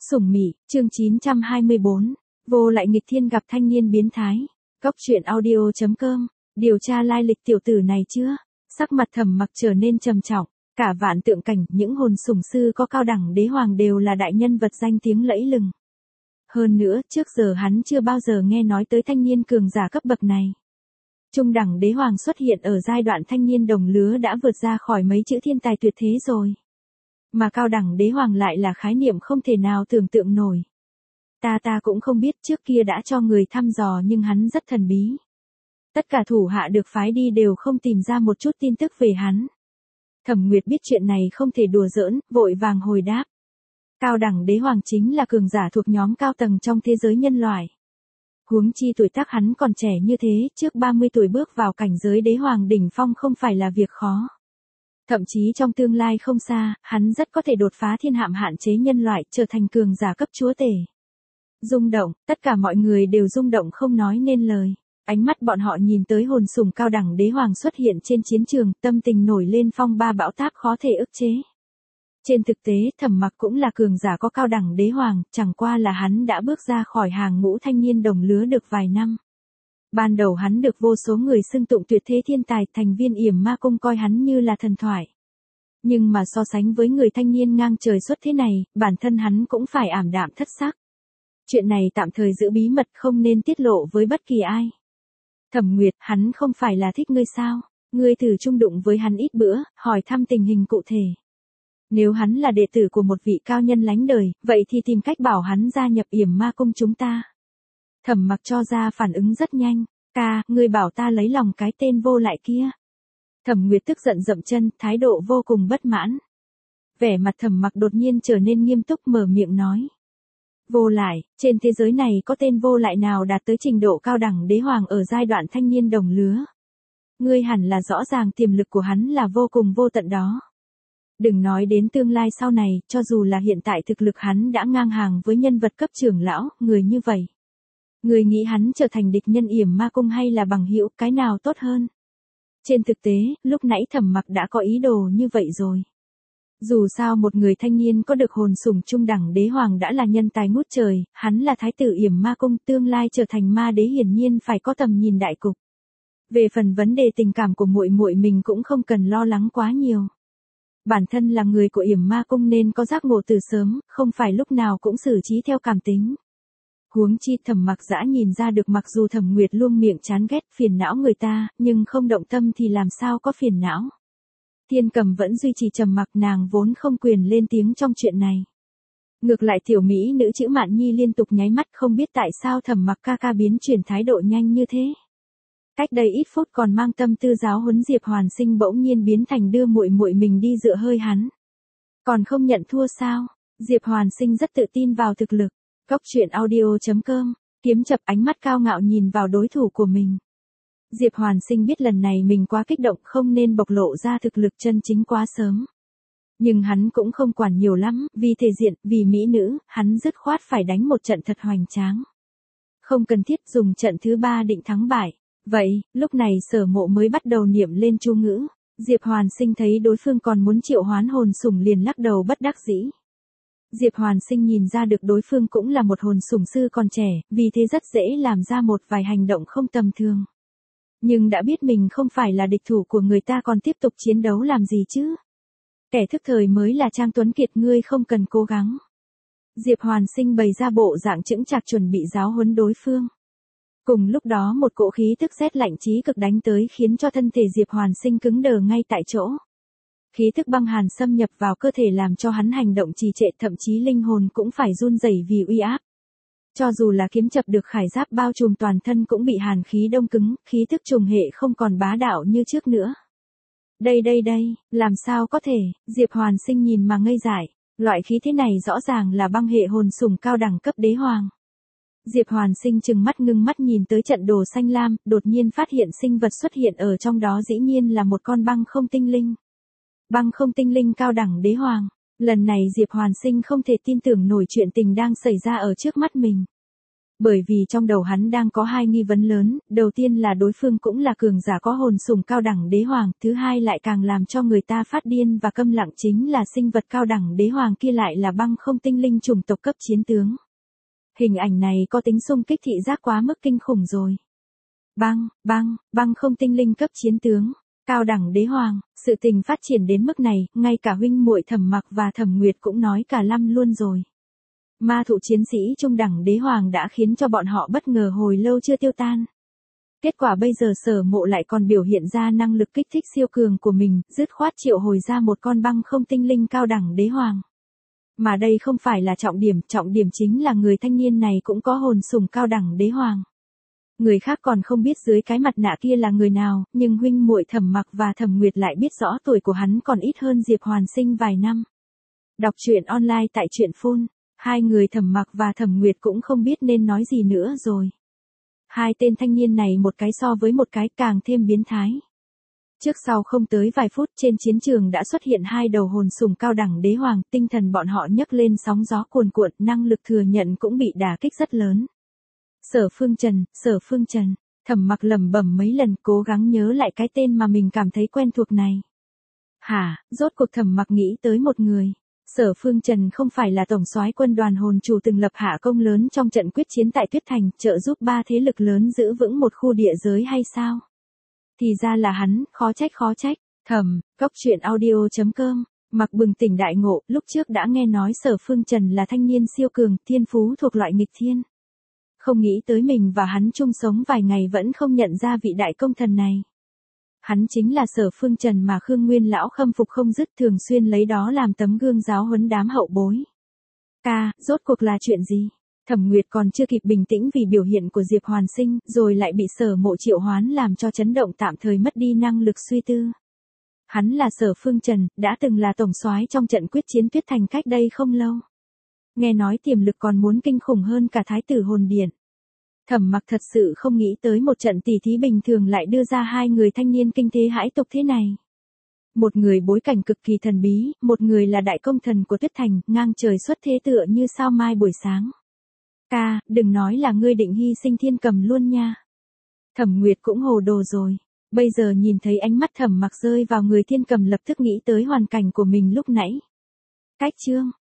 Sủng Mị, chương 924, vô lại nghịch thiên gặp thanh niên biến thái. Góc truyện audio.com, điều tra lai lịch tiểu tử này chưa? Sắc mặt Thẩm Mặc trở nên trầm trọng, cả vạn tượng cảnh, những hồn sủng sư có cao đẳng đế hoàng đều là đại nhân vật danh tiếng lẫy lừng. Hơn nữa, trước giờ hắn chưa bao giờ nghe nói tới thanh niên cường giả cấp bậc này. Trung đẳng đế hoàng xuất hiện ở giai đoạn thanh niên đồng lứa đã vượt ra khỏi mấy chữ thiên tài tuyệt thế rồi. Mà cao đẳng đế hoàng lại là khái niệm không thể nào tưởng tượng nổi. Ta cũng không biết, trước kia đã cho người thăm dò nhưng hắn rất thần bí. Tất cả thủ hạ được phái đi đều không tìm ra một chút tin tức về hắn. Thẩm Nguyệt biết chuyện này không thể đùa giỡn, vội vàng hồi đáp. Cao đẳng đế hoàng chính là cường giả thuộc nhóm cao tầng trong thế giới nhân loại. Huống chi tuổi tác hắn còn trẻ như thế, trước 30 tuổi bước vào cảnh giới đế hoàng đỉnh phong không phải là việc khó. Thậm chí trong tương lai không xa, hắn rất có thể đột phá thiên hạm hạn chế nhân loại, trở thành cường giả cấp chúa tể. Rung động, tất cả mọi người đều rung động không nói nên lời. Ánh mắt bọn họ nhìn tới hồn sủng cao đẳng đế hoàng xuất hiện trên chiến trường, tâm tình nổi lên phong ba bão táp khó thể ức chế. Trên thực tế, Thẩm Mặc cũng là cường giả có cao đẳng đế hoàng, chẳng qua là hắn đã bước ra khỏi hàng ngũ thanh niên đồng lứa được vài năm. Ban đầu hắn được vô số người xưng tụng tuyệt thế thiên tài, thành viên Yểm Ma Cung coi hắn như là thần thoại. Nhưng mà so sánh với người thanh niên ngang trời xuất thế này, bản thân hắn cũng phải ảm đạm thất sắc. Chuyện này tạm thời giữ bí mật, không nên tiết lộ với bất kỳ ai. Thẩm Nguyệt, hắn không phải là thích ngươi sao? Ngươi thử chung đụng với hắn ít bữa, hỏi thăm tình hình cụ thể. Nếu hắn là đệ tử của một vị cao nhân lánh đời, vậy thì tìm cách bảo hắn gia nhập Yểm Ma Cung chúng ta. Thẩm Mặc cho ra phản ứng rất nhanh. Ngươi bảo ta lấy lòng cái tên vô lại kia. Thẩm Nguyệt tức giận dậm chân, thái độ vô cùng bất mãn. Vẻ mặt Thẩm Mặc đột nhiên trở nên nghiêm túc, mở miệng nói. Vô lại, trên thế giới này có tên vô lại nào đạt tới trình độ cao đẳng đế hoàng ở giai đoạn thanh niên đồng lứa. Ngươi hẳn là rõ ràng tiềm lực của hắn là vô cùng vô tận đó. Đừng nói đến tương lai sau này, cho dù là hiện tại thực lực hắn đã ngang hàng với nhân vật cấp trưởng lão, người như vậy. Người nghĩ hắn trở thành địch nhân Yểm Ma Cung hay là bằng hữu, cái nào tốt hơn? Trên thực tế, lúc nãy Thẩm Mặc đã có ý đồ như vậy rồi. Dù sao một người thanh niên có được hồn sủng trung đẳng đế hoàng đã là nhân tài ngút trời, hắn là thái tử Yểm Ma Cung, tương lai trở thành ma đế hiển nhiên phải có tầm nhìn đại cục. Về phần vấn đề tình cảm của muội muội mình cũng không cần lo lắng quá nhiều. Bản thân là người của Yểm Ma Cung nên có giác ngộ từ sớm, không phải lúc nào cũng xử trí theo cảm tính. Huống chi Thẩm Mặc dã nhìn ra được, mặc dù Thẩm Nguyệt luôn miệng chán ghét phiền não người ta, nhưng không động tâm thì làm sao có phiền não. Thiên Cầm vẫn duy trì trầm mặc, nàng vốn không quyền lên tiếng trong chuyện này. Ngược lại tiểu mỹ nữ chữ Mạn Nhi liên tục nháy mắt, không biết tại sao Thẩm Mặc ca biến chuyển thái độ nhanh như thế. Cách đây ít phút còn mang tâm tư giáo huấn Diệp Hoàn Sinh bỗng nhiên biến thành đưa muội muội mình đi dựa hơi hắn. Còn không nhận thua sao? Diệp Hoàn Sinh rất tự tin vào thực lực. Góc truyện audio.com, kiếm chập ánh mắt cao ngạo nhìn vào đối thủ của mình. Diệp Hoàn Sinh biết lần này mình quá kích động, không nên bộc lộ ra thực lực chân chính quá sớm. Nhưng hắn cũng không quản nhiều lắm, vì thể diện, vì mỹ nữ, hắn dứt khoát phải đánh một trận thật hoành tráng. Không cần thiết dùng trận thứ 3 định thắng bại. Vậy, lúc này Sở Mộ mới bắt đầu niệm lên chú ngữ. Diệp Hoàn Sinh thấy đối phương còn muốn triệu hoán hồn sủng liền lắc đầu bất đắc dĩ. Diệp Hoàn Sinh nhìn ra được đối phương cũng là một hồn sủng sư còn trẻ, vì thế rất dễ làm ra một vài hành động không tầm thường. Nhưng đã biết mình không phải là địch thủ của người ta còn tiếp tục chiến đấu làm gì chứ? Kẻ thức thời mới là Trang Tuấn Kiệt, ngươi không cần cố gắng. Diệp Hoàn Sinh bày ra bộ dạng chững chạc chuẩn bị giáo huấn đối phương. Cùng lúc đó một cỗ khí tức rét lạnh chí cực đánh tới khiến cho thân thể Diệp Hoàn Sinh cứng đờ ngay tại chỗ. Khí thức băng hàn xâm nhập vào cơ thể làm cho hắn hành động trì trệ, thậm chí linh hồn cũng phải run rẩy vì uy áp. Cho dù là kiếm chập được khải giáp bao trùm toàn thân cũng bị hàn khí đông cứng, khí thức trùng hệ không còn bá đạo như trước nữa. Đây, làm sao có thể? Diệp Hoàn Sinh nhìn mà ngây dại, loại khí thế này rõ ràng là băng hệ hồn sủng cao đẳng cấp đế hoàng. Diệp Hoàn Sinh trừng mắt ngưng mắt nhìn tới trận đồ xanh lam, đột nhiên phát hiện sinh vật xuất hiện ở trong đó dĩ nhiên là một con băng không tinh linh. Băng không tinh linh cao đẳng đế hoàng. Lần này Diệp Hoàn Sinh không thể tin tưởng nổi chuyện tình đang xảy ra ở trước mắt mình. Bởi vì trong đầu hắn đang có hai nghi vấn lớn, đầu tiên là đối phương cũng là cường giả có hồn sùng cao đẳng đế hoàng, thứ hai lại càng làm cho người ta phát điên và câm lặng chính là sinh vật cao đẳng đế hoàng kia lại là băng không tinh linh chủng tộc cấp chiến tướng. Hình ảnh này có tính xung kích thị giác quá mức kinh khủng rồi. Băng không tinh linh cấp chiến tướng, cao đẳng đế hoàng, sự tình phát triển đến mức này, ngay cả huynh muội Thẩm Mặc và Thẩm Nguyệt cũng nói cả lăm luôn rồi. Ma thụ chiến sĩ trung đẳng đế hoàng đã khiến cho bọn họ bất ngờ hồi lâu chưa tiêu tan. Kết quả bây giờ Sở Mộ lại còn biểu hiện ra năng lực kích thích siêu cường của mình, dứt khoát triệu hồi ra một con băng không tinh linh cao đẳng đế hoàng. Mà đây không phải là trọng điểm chính là người thanh niên này cũng có hồn sùng cao đẳng đế hoàng. Người khác còn không biết dưới cái mặt nạ kia là người nào, nhưng huynh muội Thẩm Mặc và Thẩm Nguyệt lại biết rõ tuổi của hắn còn ít hơn Diệp Hoàn Sinh vài năm. Đọc truyện online tại truyện phone, hai người Thẩm Mặc và Thẩm Nguyệt cũng không biết nên nói gì nữa rồi. Hai tên thanh niên này một cái so với một cái càng thêm biến thái. Trước sau không tới vài phút trên chiến trường đã xuất hiện hai đầu hồn sùng cao đẳng đế hoàng, tinh thần bọn họ nhấc lên sóng gió cuồn cuộn, năng lực thừa nhận cũng bị đả kích rất lớn. Sở Phương Trần, Thẩm Mặc lẩm bẩm mấy lần cố gắng nhớ lại cái tên mà mình cảm thấy quen thuộc này. Rốt cuộc Thẩm Mặc nghĩ tới một người. Sở Phương Trần không phải là tổng soái quân đoàn hồn chủ từng lập hạ công lớn trong trận quyết chiến tại Tuyết Thành, trợ giúp ba thế lực lớn giữ vững một khu địa giới hay sao? Thì ra là hắn, khó trách. Cóc truyện audio.com, Mặc bừng tỉnh đại ngộ, lúc trước đã nghe nói Sở Phương Trần là thanh niên siêu cường, thiên phú thuộc loại nghịch thiên. Không nghĩ tới mình và hắn chung sống vài ngày vẫn không nhận ra vị đại công thần này. Hắn chính là Sở Phương Trần mà Khương Nguyên lão khâm phục không dứt, thường xuyên lấy đó làm tấm gương giáo huấn đám hậu bối. Rốt cuộc là chuyện gì? Thẩm Nguyệt còn chưa kịp bình tĩnh vì biểu hiện của Diệp Hoàn Sinh, rồi lại bị Sở Mộ triệu hoán làm cho chấn động tạm thời mất đi năng lực suy tư. Hắn là Sở Phương Trần, đã từng là tổng soái trong trận quyết chiến Tuyết Thành cách đây không lâu. Nghe nói tiềm lực còn muốn kinh khủng hơn cả Thái tử Hồn Điện. Thẩm Mặc thật sự không nghĩ tới một trận tỉ thí bình thường lại đưa ra hai người thanh niên kinh thế hãi tục thế này. Một người bối cảnh cực kỳ thần bí, một người là đại công thần của Tuyết Thành, ngang trời xuất thế tựa như sao mai buổi sáng. Đừng nói là ngươi định hy sinh Thiên Cầm luôn nha. Thẩm Nguyệt cũng hồ đồ rồi. Bây giờ nhìn thấy ánh mắt Thẩm Mặc rơi vào người Thiên Cầm lập tức nghĩ tới hoàn cảnh của mình lúc nãy. Cách chương